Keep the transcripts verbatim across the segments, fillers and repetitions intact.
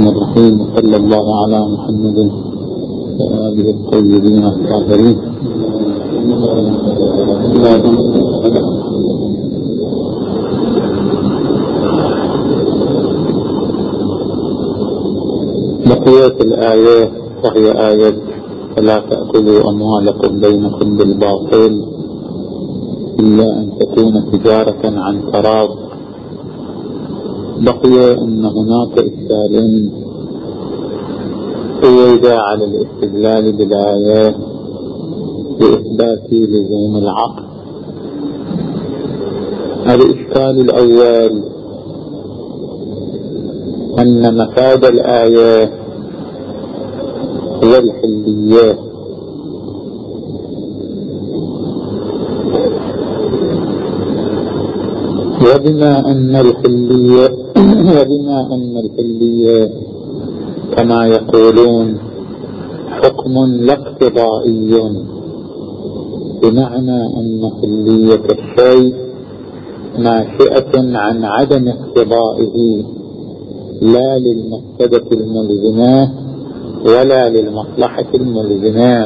الرحمن الرحيم، صلى الله على محمد وآله الطيبين الطاهرين. بقيت الآية وهي آية فلا تأكلوا أموالكم بينكم بالباطل إلا أن تكون تجارة عن تراض. بقي أن هناك إشكال أوجد على الاستدلال بالآية لإثبات لزوم العقل. الإشكال الأول أن مفاد الآية هو الحلية، وبما أن الحلية وبما أن الحلية كما يقولون حكم لا اقتضائي، بمعنى أن حلية الشيء ناشئة عن عدم اقتضائه لا للمفسدة الملزمة ولا للمصلحة الملزمة،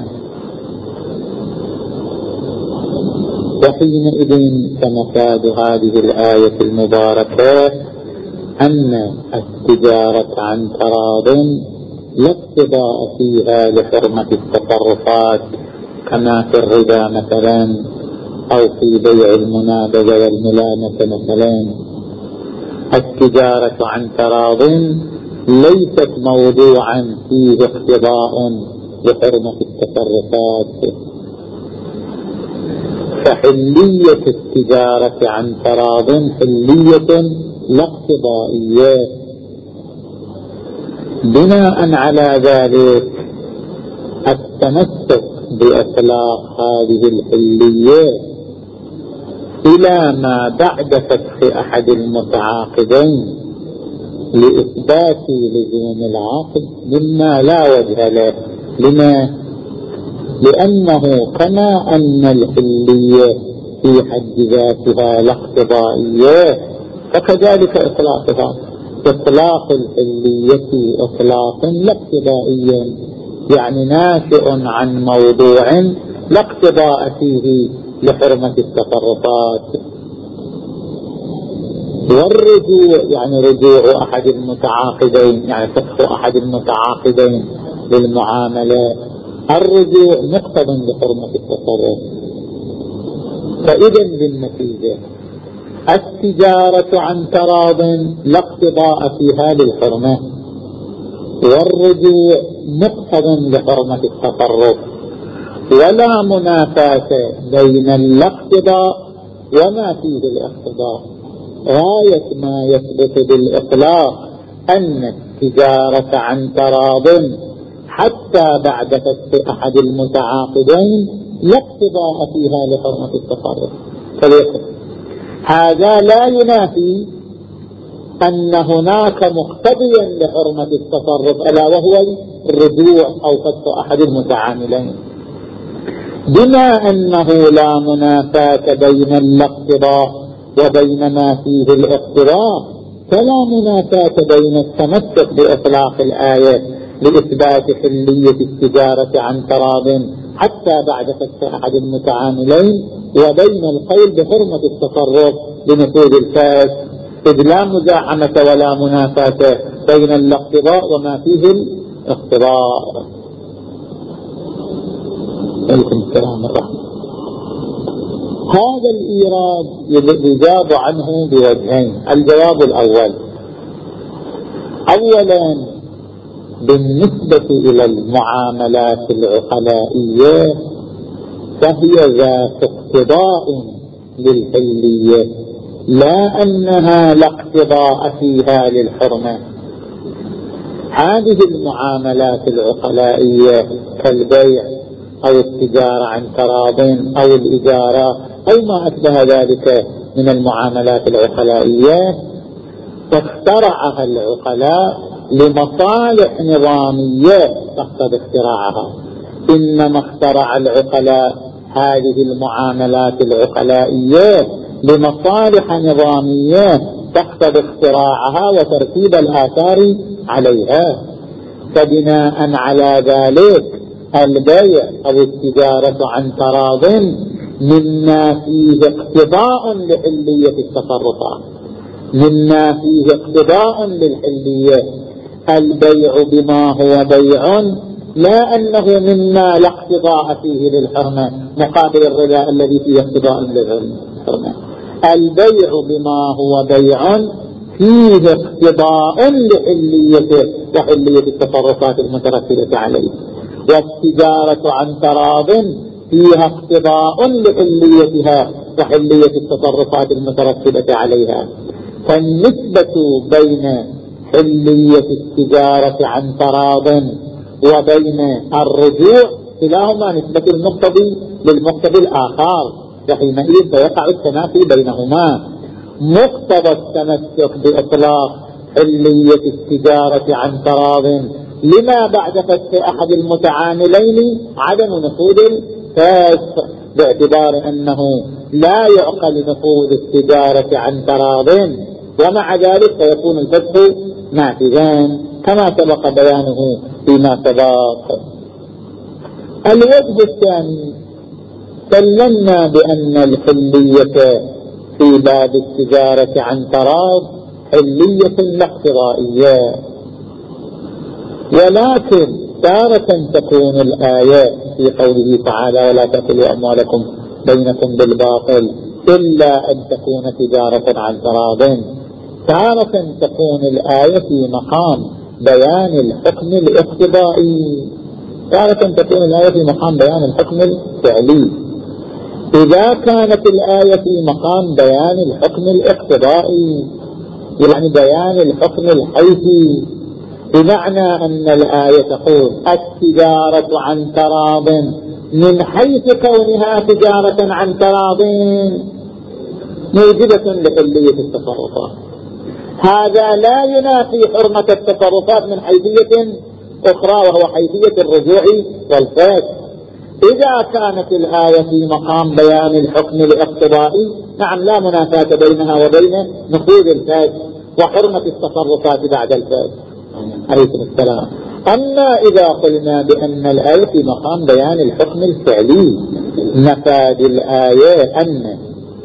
وحينئذ كمفاد هذه الآية المباركة أن التجارة عن تراض لا اقتضاء فيها لحرمة التصرفات كما في الربا مثلا أو في بيع المنابذة والملامسة مثلا. التجارة عن تراض ليست موضوعا فيه اقتضاء لحرمة التصرفات، فحلية التجارة عن تراض حلية لا اقتضائية. بناء على ذلك التمسك بإطلاق هذه الحلية إلى ما بعد فتح أحد المتعاقدين لإثبات لزوم العقد مما لا وجه له. لما؟ لأنه كما أن الحلية في حد ذاتها لا اقتضائية فكذلك إطلاقها إطلاق الحلية إطلاقا لا اقتضائيا، يعني ناشئ عن موضوع لا اقتضاء فيه لحرمة التصرفات. والرجوع يعني رجوع أحد المتعاقدين، يعني فتح أحد المتعاقدين للمعاملة، الرجوع مقتضى لحرمة التصرف. فإذا بالنتيجة التجارة عن تراض لا اقتضاء فيها للحرمة، والرجوع مقتضى لحرمة التصرف، ولا منافاة بين الاقتضاء وما فيه الاقتضاء. غاية ما يثبت بالإطلاق أن التجارة عن تراض حتى بعد فتح أحد المتعاقدين لا اقتضاء فيها لحرمة التصرف. فليكن هذا لا ينافي أن هناك مقتضيا لحرمة التصرف ألا وهو الرجوع أو فتح أحد المتعاملين. بما أنه لا منافاة بين الاقتضاء وبين ما فيه الاقتضاء فلا منافاة بين التمسك بإطلاق الآية لإثبات حلية التجارة عن تراض حتى بعد فتح أحد المتعاملين وبين القول بحرمة التصرف بنفوذ الكاس، إذ لا مزاحمة ولا منافاة بين الاقتضاء وما فيه الاقتضاء. عليكم السلام الرحمة. هذا الإيراد يجاب عنه بوجهين. الجواب الأول، أولا بالنسبة إلى المعاملات العقلائية فهي ذات اقتضاء للحلية، لا أنها لا اقتضاء فيها للحرمة. هذه المعاملات العقلائية كالبيع أو التجارة عن تراض أو الإجارة أو ما أشبه ذلك من المعاملات العقلائية اخترعها العقلاء لمصالح نظامية تقتضي اختراعها. إنما اخترع العقلاء هذه المعاملات العقلائية لمصالح نظامية تقتضي اختراعها وترتيب الآثار عليها. فبناء على ذلك البيع أو التجارة عن تراض مما فيه اقتضاء لحلية التصرفات، مما فيه اقتضاء للحلية. البيع بما هو بيع لا أنه مما لا اقتضاء فيه للحرمة مقابل الربا الذي فيه اقتضاء للحرمة. البيع بما هو بيع فيه اقتضاء لحليته وحلية التصرفات المترتبة عليه، والتجارة عن تراض فيها اقتضاء لحليتها وحلية التصرفات المترتبة عليها. فالنسبة بين حلية التجارة عن تراض وبين الرجوع كلاهما نسبة المقتضي للمقتضي الآخر، وحينئذ فيقع التنافي بينهما. مقتضى التمسك بإطلاق حلية التجارة عن تراض لما بعد فسخ أحد المتعاملين عدم نفوذ الفاسق، باعتبار أنه لا يعقل نفوذ التجارة عن تراض، ومع ذلك فيكون الفسخ نافذا كما سبق بيانه فيما سبق. الوجه الثاني، سلمنا بأن الحلية في باب التجارة عن تراض حلية لا اقتضائية، ولكن تارة تكون الآيات في قوله تعالى ولا تأكلوا أموالكم بينكم بالباطل إلا أن تكون تجارة عن تراض، تارة تكون الآية في مقام بيان الحكم الاقتضائي، تارة تكون الآية في مقام بيان الحكم الفعلي. إذا كانت الآية في مقام بيان الحكم الاقتضائي يعني بيان الحكم الحيثي، بمعنى أن الآية تقول التجارة عن تراض من حيث كونها تجارة عن تراض موجبة لحلية التصرفات، هذا لا ينافي حرمة التصرفات من حيثية أخرى وهو حيثية الرجوع والفسخ. إذا كانت الآية في مقام بيان الحكم الاقتضائي نعم لا منافاة بينها وبين نفوذ الفسخ وحرمة التصرفات بعد الفسخ عليكم السلام. أما إذا قلنا بأن الآية في مقام بيان الحكم الفعلي نفاد الآية أن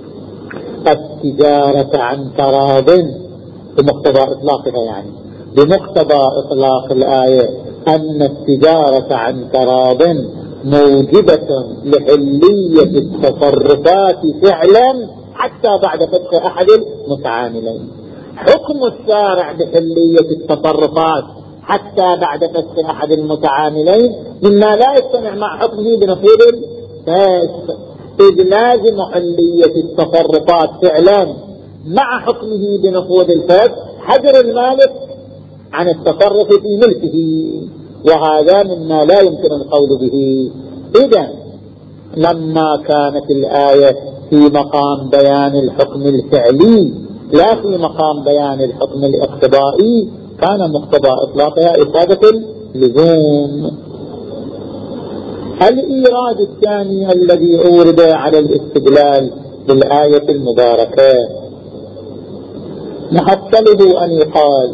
التجارة عن تراض بمقتضى إطلاقها، يعني بمقتضى إطلاق الآية أن التجارة عن تراض موجبة لحلية التصرفات فعلا حتى بعد فتح أحد المتعاملين. حكم الشارع بحلية التصرفات حتى بعد فتح أحد المتعاملين مما لا يجتمع مع حكمه بنفوذ الفاسق، إذ لازم حلية التصرفات فعلا مع حكمه بنفوذ الفاسق حجر المالك عن التصرف في ملكه، وهذا مما لا يمكن القول به. إذا لما كانت الآية في مقام بيان الحكم الفعلي لا في مقام بيان الحكم الاقتضائي كان مقتضى إطلاقها إفادة اللزوم. الإيراد الثاني الذي أورد على الاستدلال بالآية المباركة محصله أن يقال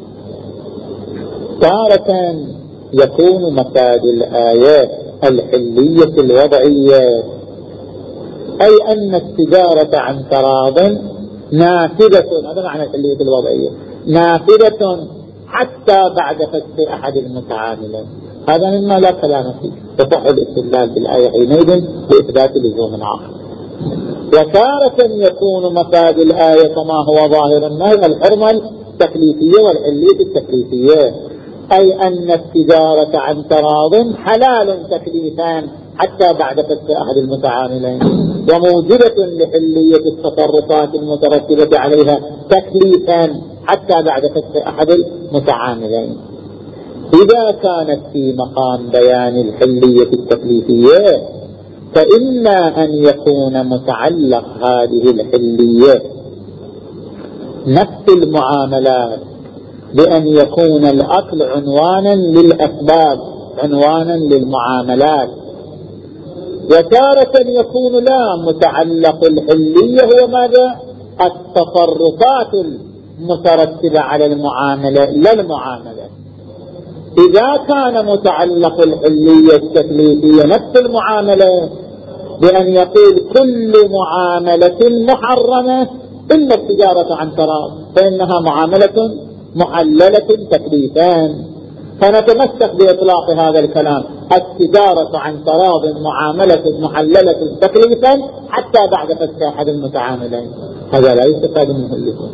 تارة يكون مفاد الآيات الحلية الوضعية، أي أن التجارة عن تراض نافذة، هذا معنى الحلية الوضعية، نافذة حتى بعد فتح أحد المتعاملين، هذا مما لا كلام فيه يصح الاستدلال بالآية حينئذ بإثبات لزوم آخر. وتارة يكون مفاد الآية كما هو ظاهر النهي الحرمة التكليفية والحلية التكليفية، أي أن التجارة عن تراض حلال تكليفان حتى بعد فتح أحد المتعاملين، وموجبة لحلية التصرفات المترتبة عليها تكليفان حتى بعد فتح أحد المتعاملين. إذا كانت في مقام بيان الحلية التكليفية فإما أن يكون متعلق هذه الحلية نفس المعاملات بأن يكون الأكل عنوانا للأسباب عنوانا للمعاملات، وتارة يكون لا متعلق الحلية هو ماذا؟ التصرفات المترتبة على المعاملة لا المعاملة. إذا كان متعلق الحلية التكليفية نفس المعاملة بأن يقول كل معاملة محرمة إلا التجارة عن تراض فإنها معاملة محللة تكليفان، فنتمسك بإطلاق هذا الكلام التجارة عن تراض معاملة محللة تكليفا حتى بعد فسخ أحد المتعاملين. هذا لا يستفاد منه اللزوم،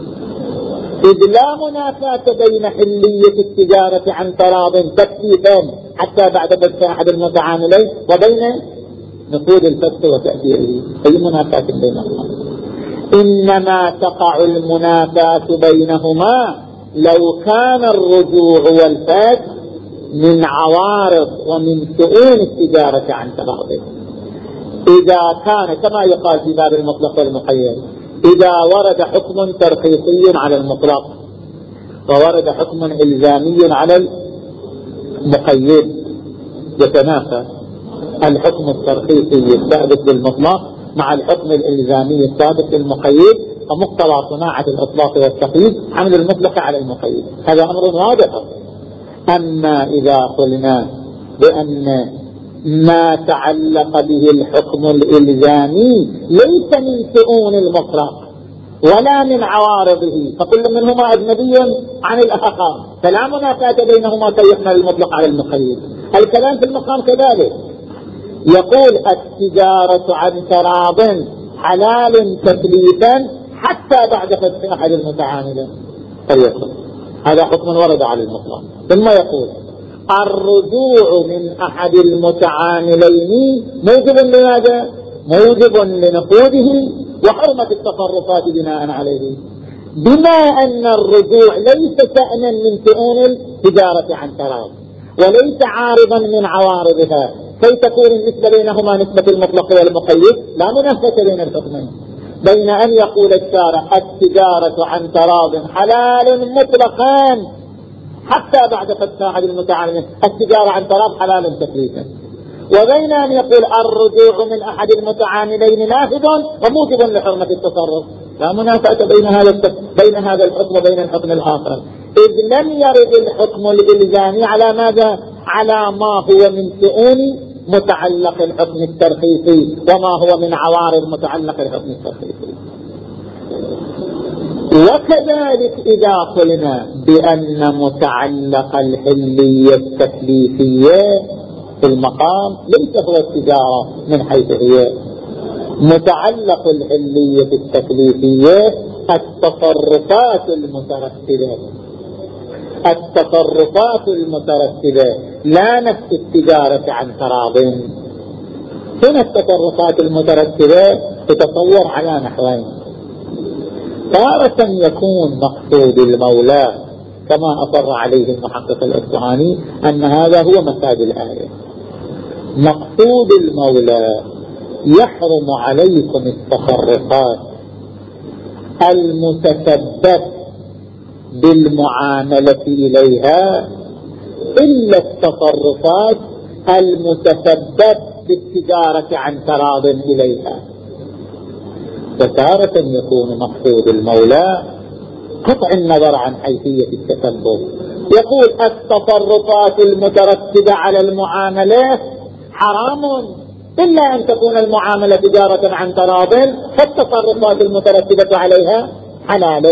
إذ لا منافاة بين حلية التجارة عن تراض تكليفا حتى بعد فسخ أحد المتعاملين وبين نقود الفسخ وتأثيره. أي منافاة بينهما؟ إنما تقع المنافاة بينهما لو كان الرجوع والفسخ من عوارض ومن شؤون التجارة عن تراض. إذا كان كما يقال في باب المطلق والمقيد، إذا ورد حكم ترخيصي على المطلق وورد حكم إلزامي على المقيد يتنافى الحكم الترخيصي الثابت بالمطلق مع الحكم الإلزامي الثابت بالمقيد، ومقتضى صناعة الإطلاق والتقييد حمل المطلق على المقيد. هذا أمر واضح. أما إذا قلنا بأن ما تعلق به الحكم الإلزامي ليس من شؤون المطلق ولا من عوارضه فكل منهما أجنبي عن الآخر فلا منافاة بينهما كي يحمل المطلق على المقيد. الكلام في المقام كذلك يقول التجارة عن تراض حلال تكليفا حتى بعد فسخ أحد المتعاملين فليكن هذا حكم ورد على المطلق. ثم يقول الرجوع من أحد المتعاملين موجب لماذا؟ موجب لنقوده وحرمة التصرفات بناء عليه، بما أن الرجوع ليس شأنا من شؤون التجارة عن تراض وليس عارضا من عوارضها كي تكون النسبة بينهما نسبة المطلق والمقيد. لا منافاة بين الحكمين، بين أن يقول الشارع التجارة عن تراض حلال مطلقا حتى بعد فسخ أحد المتعاملين التجارة عن تراض حلال تكليفا، وبين أن يقول الرجوع من أحد المتعاملين نافذ وموجب لحرمة التصرف. لا منافاة بين هذا بين هذا الحكم وبين الحكم الآخر، إذ لم يرد الحكم الإلزامي على ماذا؟ على ما هو من شؤون متعلق الحكم الترخيصي وما هو من عوارض متعلق الحكم الترخيصي. وكذلك إذا قلنا بأن متعلق الحلية التكليفية في المقام ليس هو التجارة من حيث هي، متعلق الحلية التكليفية التصرفات المترتبة التصرفات المترتبة لا نفس التجارة عن تراض. هنا التصرفات المترتبة تتصور على نحوين: تارة يكون مقصود المولى كما أصر عليه المحقق الأصفهاني أن هذا هو مفاد الآية، مقصود المولى يحرم عليكم التصرفات المتسبب بالمعاملة إليها إلا التصرفات المتسبب بالتجارة عن تراض إليها. فتارة يكون مقصود المولى قطع النظر عن حيثية التسبب، يقول التصرفات المترتبة على المعاملة حرام إلا أن تكون المعاملة تجارة عن تراض فالتصرفات المترتبة عليها حلال.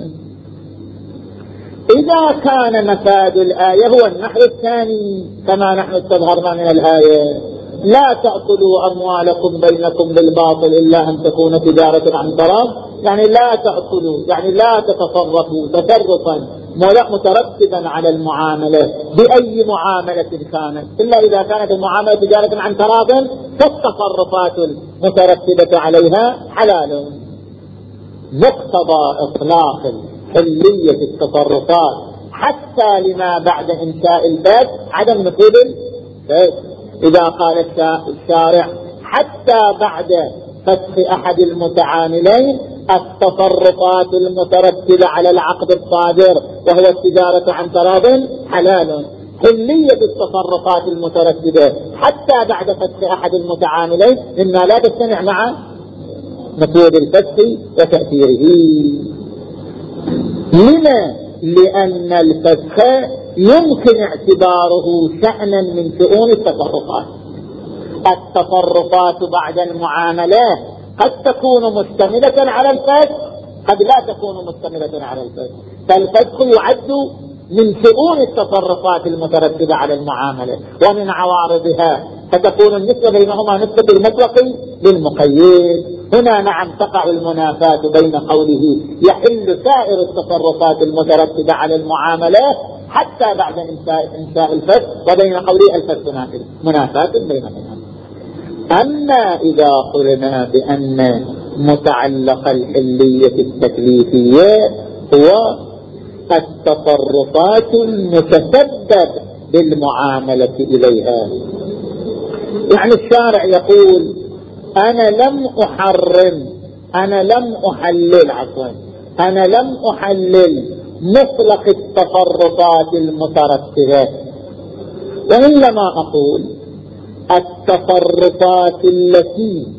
إذا كان مفاد الآية هو النحو الثاني كما نحن استظهرنا من الآية: لا تأكلوا أموالكم بينكم بالباطل إلا أن تكون تجارة عن تراض، يعني لا تأكلوا يعني لا تتصرفوا تصرفا مترتبا على المعاملة بأي معاملة كانت إلا إذا كانت المعاملة تجارة عن تراض فالتصرفات المترتبة عليها حلال. مقتضى إطلاق حلية التصرفات حتى لما بعد إنشاء الباب عدم نفوذ الباب. إذا قال الشارع حتى بعد فسخ أحد المتعاملين التصرفات المترتبة على العقد الصادر وهو التجارة عن تراض حلال، حلية التصرفات المترتبة حتى بعد فسخ أحد المتعاملين إنها لا تجتمع مع نفوذ الفسخ وتأثيره. لما؟ لأن الفسخ يمكن اعتباره شأنا من شؤون التصرفات. التصرفات بعد المعاملات قد تكون مشتملة على الفسخ، قد لا تكون مشتملة على الفسخ، فالفسخ يعد من شؤون التصرفات المترتبة على المعاملة ومن عوارضها، فتكون النسبة بينهما نسبة المطلق للمقيد. هنا نعم تقع المنافاة بين قوله يحل سائر التصرفات المترتبة على المعاملات حتى بعد إنشاء الفسخ، وبين قوله الفسخ نافذ، منافاة بينهما. أما إذا قلنا بأن متعلق الحلية التكليفية هو التصرفات المتسبب بالمعاملة إليها، يعني الشارع يقول أنا لم أحرم، أنا لم أحلل عفوا أنا لم أحلل مطلق التصرفات المترتبة، وإنما أقول التصرفات التي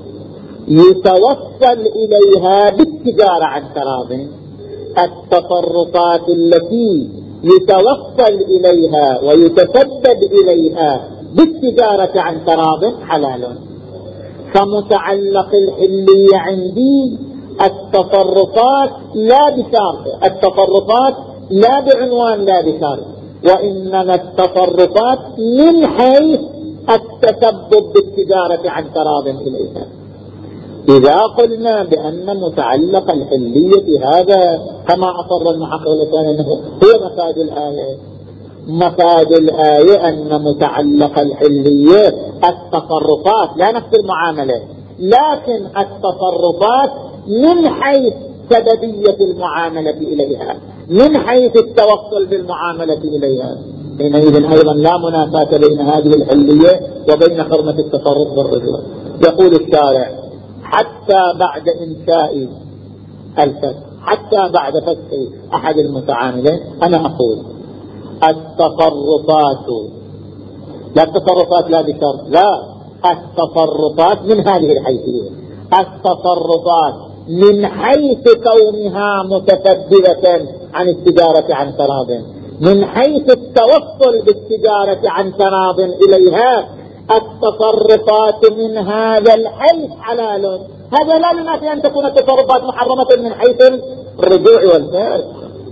يتوصل إليها بالتجارة عن تراض، التصرفات التي يتوصل إليها ويتسبب إليها بالتجارة عن تراض حلال. فمتعلق الحلية عندي التصرفات لا بشرط، التصرفات لا بعنوان لا بشرط، وإنما التصرفات من حيث التسبب بالتجارة عن تراض إليها. إذا قلنا بأن متعلق الحلية هذا كما أصر المحقق الثاني أنه هو مفاد الآية، مفاد الآية أن متعلق الحلية التصرفات لا نفس المعاملة، لكن التصرفات من حيث سببية المعاملة إليها، من حيث التوصل بالمعاملة إليها. حينئذ أيضا لا منافاة بين هذه الحلية وبين حرمة التصرف بالرجوع. يقول الشارع حتى بعد إنشاء الفسخ، حتى بعد فسخ أحد المتعاملين، أنا أقول التصرفات لا التصرفات لا بشرط، لا التصرفات من هذه الحيثية، التصرفات من حيث كونها متسببة عن التجارة عن تراض، من حيث التوصل بالتجارة عن تراض إليها، التصرفات من هذا الحيث حلال. هذا لا ينافي أن تكون التصرفات محرمة من حيث الرجوع والفسخ.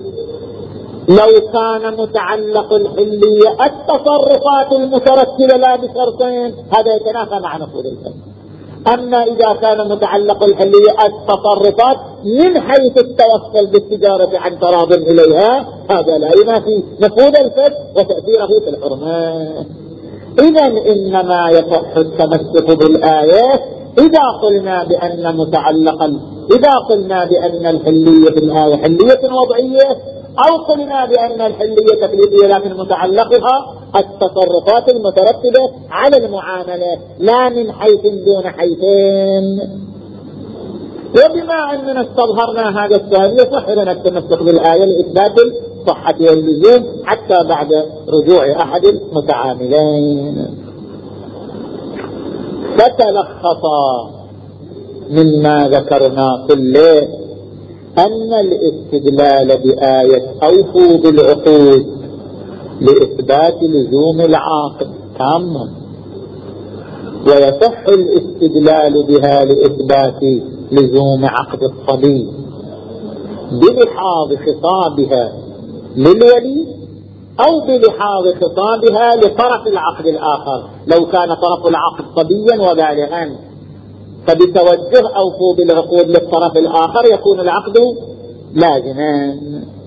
لو كان متعلق الحلية التصرفات المترتبة لا بشرطين هذا يتنافى مع نفوذ الفسخ. أما إذا كان متعلق الحلية التصرفات من حيث التوصل بالتجارة عن تراض إليها، هذا لا ينافي نفوذ الفسخ وتأثيره في الحرمة. إذن إنما يصح التمسك بالآيات إذا قلنا بأن متعلق إذا قلنا بأن الحلية في الآية حلية وضعية، أو قلنا بأن الحلية تكليفية لكن متعلقها التصرفات المترتبة على المعاملة لا من حيث دون حيثين. وبما أننا استظهرنا هذا السبب يصح لنا التمسك بالآية لإثبات الصحة واللزوم حتى بعد رجوع أحد المتعاملين. فتلخص مما ذكرنا كله أن الاستدلال بآية أوفوا بالعقود لإثبات لزوم العاقد تاما، ويصح الاستدلال بها لإثبات لزوم عقد الصبي بلحاظ خطابها للولي أو بلحاظ خطابها لطرف العقد الآخر. لو كان طرف العقد صبيا وبالغا فبتوجه أوفوا بالعقود للطرف الآخر يكون العقد لازما.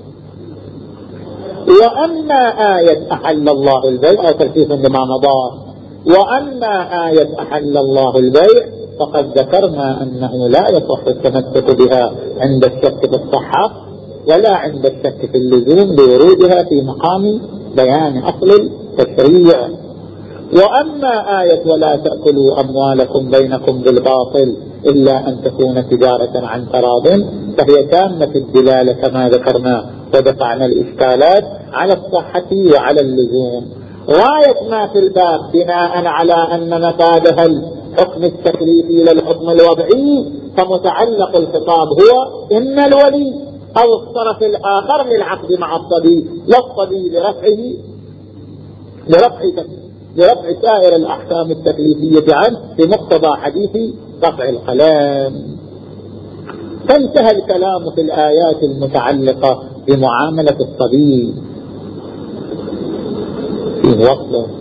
وأما آية أحل الله البيع أو تركيز لما مضى، وأما آية أحل الله البيع فقد ذكرنا أنه لا يصح التمسك بها عند الشك في الصحة ولا عند الشك في اللزوم لورودها في مقام بيان أصل التشريع. وأما آية ولا تأكلوا أموالكم بينكم بالباطل إلا أن تكون تجارة عن تراض فهي تامة الدلالة كما ذكرنا ودفعنا الإشكالات على الصحة وعلى اللزوم. غاية ما في الباب بناء على أن مفادها الحكم التكليفي للحكم الوضعي فمتعلق الخطاب هو إن الولي أو الطرف الآخر للعقد مع الصبي، لا الصبي لرفعه لرفع لرفع سائر الأحكام التكليفية عنه بمقتضى حديث رفع القلم. فانتهى الكلام في الآيات المتعلقة بمعاملة الصبي في وصله